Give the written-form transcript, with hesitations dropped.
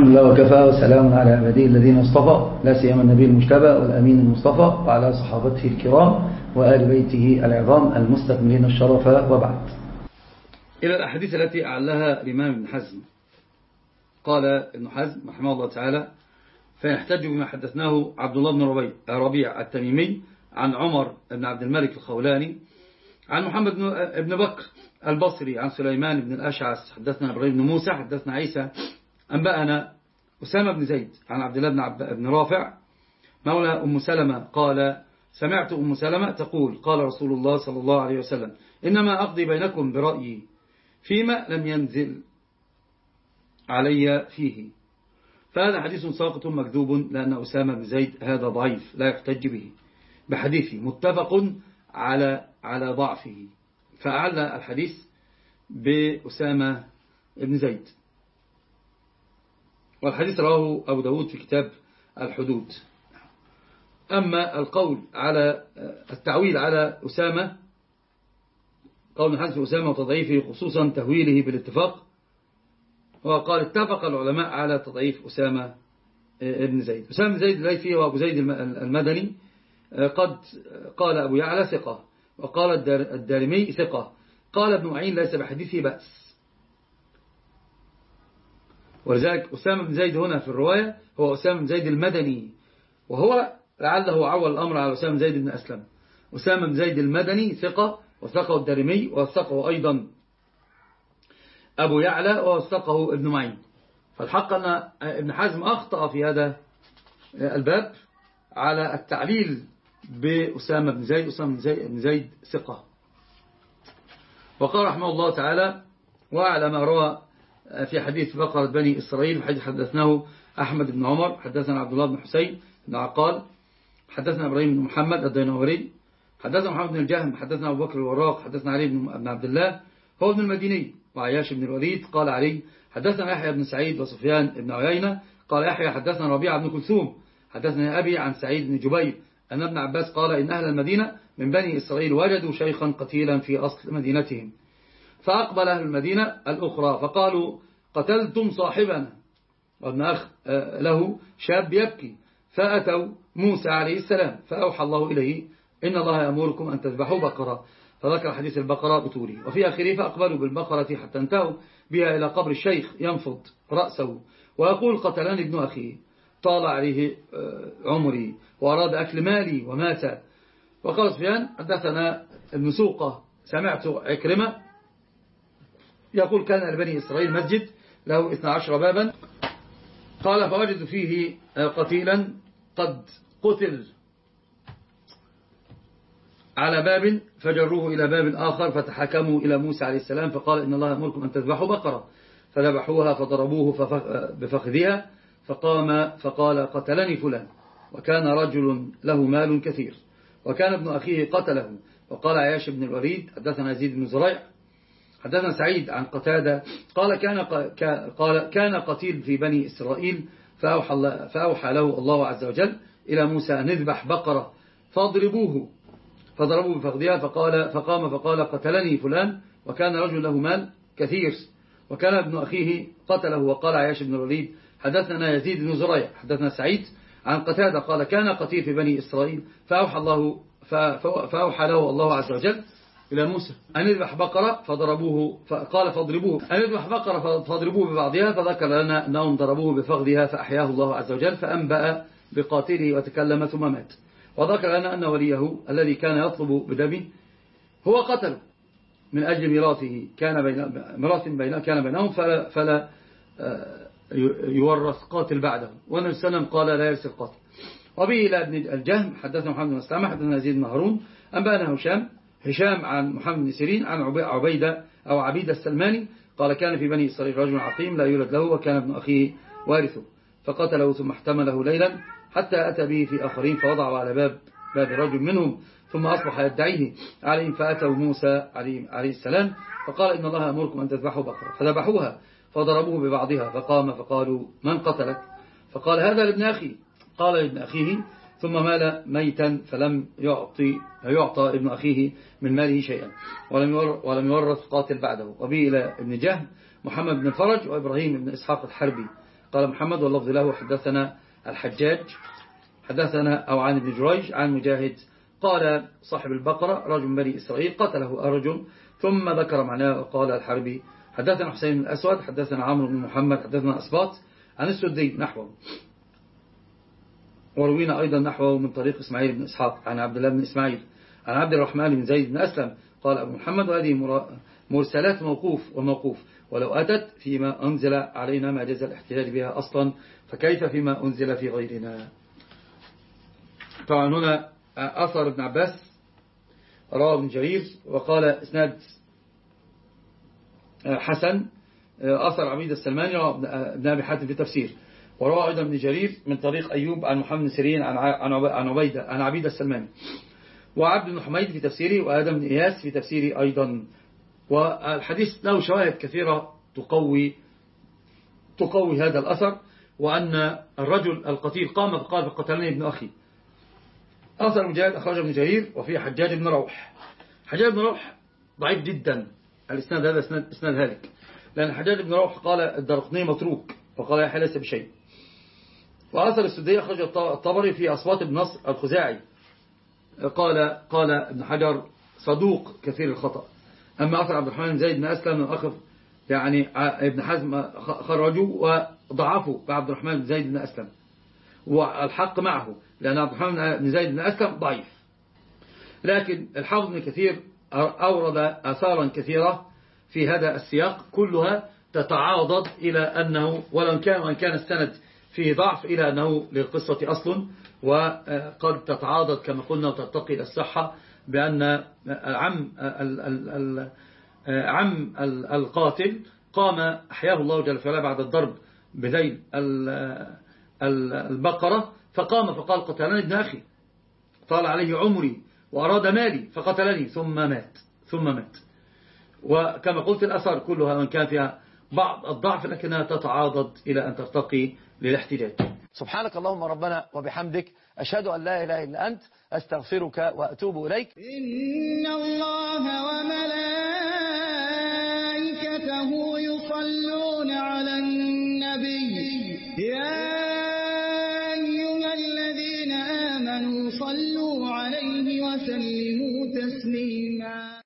الحمد لله وكفى وسلام على عباده الذين اصطفى لا سيما النبي المجتبى والأمين المصطفى وعلى صحابته الكرام وآل بيته العظام المستكملين الشرف وبعد. إلى الأحاديث التي أعلها الإمام ابن حزم. قال ابن حزم رحمه الله تعالى: فيحتج بما حدثناه عبد الله بن ربيع التميمي عن عمر بن عبد الملك الخولاني عن محمد بن بكر البصري عن سليمان بن الأشعث حدثنا إبراهيم بن موسى حدثنا عيسى أنبأنا أسامة بن زيد عن عبد الله بن رافع مولى أم سلمة قال: سمعت أم سلمة تقول: قال رسول الله صلى الله عليه وسلم: إنما أقضي بينكم برأيي فيما لم ينزل علي فيه. فهذا حديث ساقط مكذوب، لأن أسامة بن زيد هذا ضعيف لا يحتج به بحديثه، متفق على ضعفه، فأعلى الحديث بأسامة بن زيد. والحديث رواه أبو داود في كتاب الحدود. أما القول على التعويل على أسامة، قول حذف أسامة وتضعيفه خصوصا تهويله بالاتفاق، وقال اتفق العلماء على تضعيف أسامة بن زيد. أسامة بن زيد الليثي وأبو زيد المدني قد قال أبو يعلى ثقة، وقال الدارمي ثقة، قال ابن معين ليس بحديثه بأس. ولذلك أسامة بن زيد هنا في الرواية هو أسامة بن زيد المدني، وهو لعله عول الأمر على أسامة بن زيد بن أسلم. أسامة بن زيد المدني ثقة، وثقه الدارمي، وثقه أيضا أبو يعلى، وثقه ابن معين. فالحق أن ابن حزم أخطأ في هذا الباب على التعليل بأسامة بن زيد. أسامة بن زيد ثقة. وقال رحمه الله تعالى: وعلى ما روى في حديث بقرة بني إسرائيل، حديث حدثناه أحمد بن عمر حدثنا عبد الله بن حسين بن عقال حدثنا إبراهيم بن محمد الدينوري حدثنا محمد بن الجهم حدثنا أبو بكر الوراق حدثنا علي بن عبد الله هو ابن المديني وعياش بن الوليد قال علي حدثنا يحيى بن سعيد وسفيان بن عيينة قال يحيى حدثنا ربيعة بن كلثوم حدثنا أبي عن سعيد بن جبير أن ابن عباس قال: إن أهل المدينة من بني إسرائيل وجدوا شيخا قتيلا في أصل مدينتهم، فأقبل أهل المدينة الأخرى فقالوا: قتلتم صاحبنا. وابن أخ له شاب يبكي، فأتوا موسى عليه السلام فأوحى الله إليه: إن الله يأمركم أن تذبحوا بقرة، فذكر حديث البقرة بطوله. وفي آخره: فأقبلوا بالبقرة حتى انتهوا بها إلى قبر الشيخ ينفض رأسه ويقول: قتلني ابن أخي، طال عليه عمري وأراد أكل مالي ومات. وقال سفيان حدثنا ابن سوقة سمعت عكرمة يقول: كان لبني إسرائيل مسجد له 12 بابا، قال: فوجدوا فيه قتيلا قد قتل على باب، فجروه إلى باب آخر، فتحكموا إلى موسى عليه السلام فقال: إن الله يأمركم أن تذبحوا بقرة، فذبحوها فضربوه بفخذها، فقام فقال: قتلني فلان، وكان رجل له مال كثير، وكان ابن أخيه قتله. وقال عياش بن الوليد حدثنا يزيد بن زريع حدثنا سعيد عن قتادة قال: كان قتيل في بني إسرائيل، فأوحى له الله عز وجل إلى موسى أن نذبح بقرة فضربوه بفخذها، فقام فقال: قتلني فلان، وكان رجل له مال كثير، وكان ابن أخيه قتله. وقال عياش بن الوليد حدثنا يزيد بن زريع حدثنا سعيد عن قتادة قال: كان قتيل في بني إسرائيل، فأوحى له الله عز وجل إلى موسى أن يذبح بقرة فضربوه، فقال: فاضربوه، أن يذبح بقرة فاضربوه ببعضها، فذكر لنا أنهم ضربوه بفخذها فأحياه الله عز وجل، فأنبأ بقاتله وتكلم ثم مات. وذكر لنا أن وليه الذي كان يطلب بدمه هو قتله من أجل ميراثه، كان بينهم فلا يورث قاتل بعده، والنبي صلى الله عليه وسلم قال: لا يرث القاتل. وبه إلى ابن الجهم حدثنا محمد بن مسلمة حدثنا يزيد بن هارون أنبأنا هشام عن محمد بن سيرين عن عبيدة السلماني قال: كان في بني إسرائيل رجل عقيم لا يولد له، وكان ابن أخيه وارثه، فقتله ثم احتمله ليلا حتى أتى به في آخرين، فوضعوا على باب رجل منهم، ثم أصبح يدعيه عليهم، فأتوا موسى عليه السلام فقال: إن الله أمركم أن تذبحوا بقرة، فذبحوها فضربوه ببعضها، فقام فقالوا: من قتلك؟ فقال: هذا لابن أخي. قال لابن أخيه، ثم مال ميتا، فلم يعطى ابن أخيه من ماله شيئا، ولم يورث قاتل بعده. وبه إلى ابن جهم محمد بن الفرج وإبراهيم بن إسحاق الحربي قال محمد واللفظ له حدثنا الحجاج حدثنا أو عن ابن جريج عن مجاهد قال صاحب البقرة رجل من بني إسرائيل قتله رجل ثم ذكر معناه وقال الحربي حدثنا حسين بن الأسود حدثنا عمرو بن محمد حدثنا أسباط عن السدي نحوه. وروينا أيضا نحوه من طريق إسماعيل بن إسحاق عن عبد الله بن إسماعيل عن عبد الرحمن بن زيد بن أسلم قال أبو محمد وهذه مرسلات موقوف ولو أتت فيما أنزل علينا ما جاز الاحتجاج بها أصلا فكيف فيما أنزل في غيرنا. طبعا هنا أثر ابن عباس رواه ابن جرير وقال إسناد حسن أثر عبيد السلماني وابن أبي حاتم في تفسير. وروى أيضا ابن جرير من طريق أيوب عن محمد بن سيرين عن عبيد السلماني وعبد بن حميد في تفسيره وآدم بن إياس في تفسيره أيضا. والحديث له شواهد كثيرة تقوي هذا الأثر وأن الرجل القتيل قام فقال فقتلني ابن أخي. أثر مجاهد أخرج ابن جرير وفيه حجاج بن روح. حجاج بن روح ضعيف جدا الإسناد هذا إسناد هالك لأن حجاج بن روح قال الدرقطني متروك وقال يحيى ليس بشيء. وأثر السدي أخرج الطبري في أصوات بن نصر الخزاعي قال ابن حجر صدوق كثير الخطأ. أما أثر عبد الرحمن زيد بن أسلم أخذ يعني ابن حزم خرجوا وضعفوا بعبد الرحمن بن زيد بن أسلم والحق معه لأن عبد الرحمن بن زيد بن أسلم ضعيف. لكن الحافظ بن كثير أورد آثارا كثيرة في هذا السياق كلها تتعاضد إلى أنه وإن كان السند فيه ضعف إلى أنه للقصة أصل وقد تتعاضد كما قلنا وترتقي إلى الصحة بأن عم القاتل قام أحياه الله جل وعلا بعد الضرب بذيل البقرة فقام فقال قتلني ابن أخي طال عليه عمري وأراد مالي فقتلني ثم مات. وكما قلت الأثار كلها من كان فيها بعض الضعف لكنها تتعاضد إلى أن ترتقي للاحتجاج. سبحانك اللهم ربنا وبحمدك أشهد أن لا إله إلا أنت أستغفرك وأتوب إليك. إن الله وملائكته يصلون على النبي يا أيها الذين آمنوا صلوا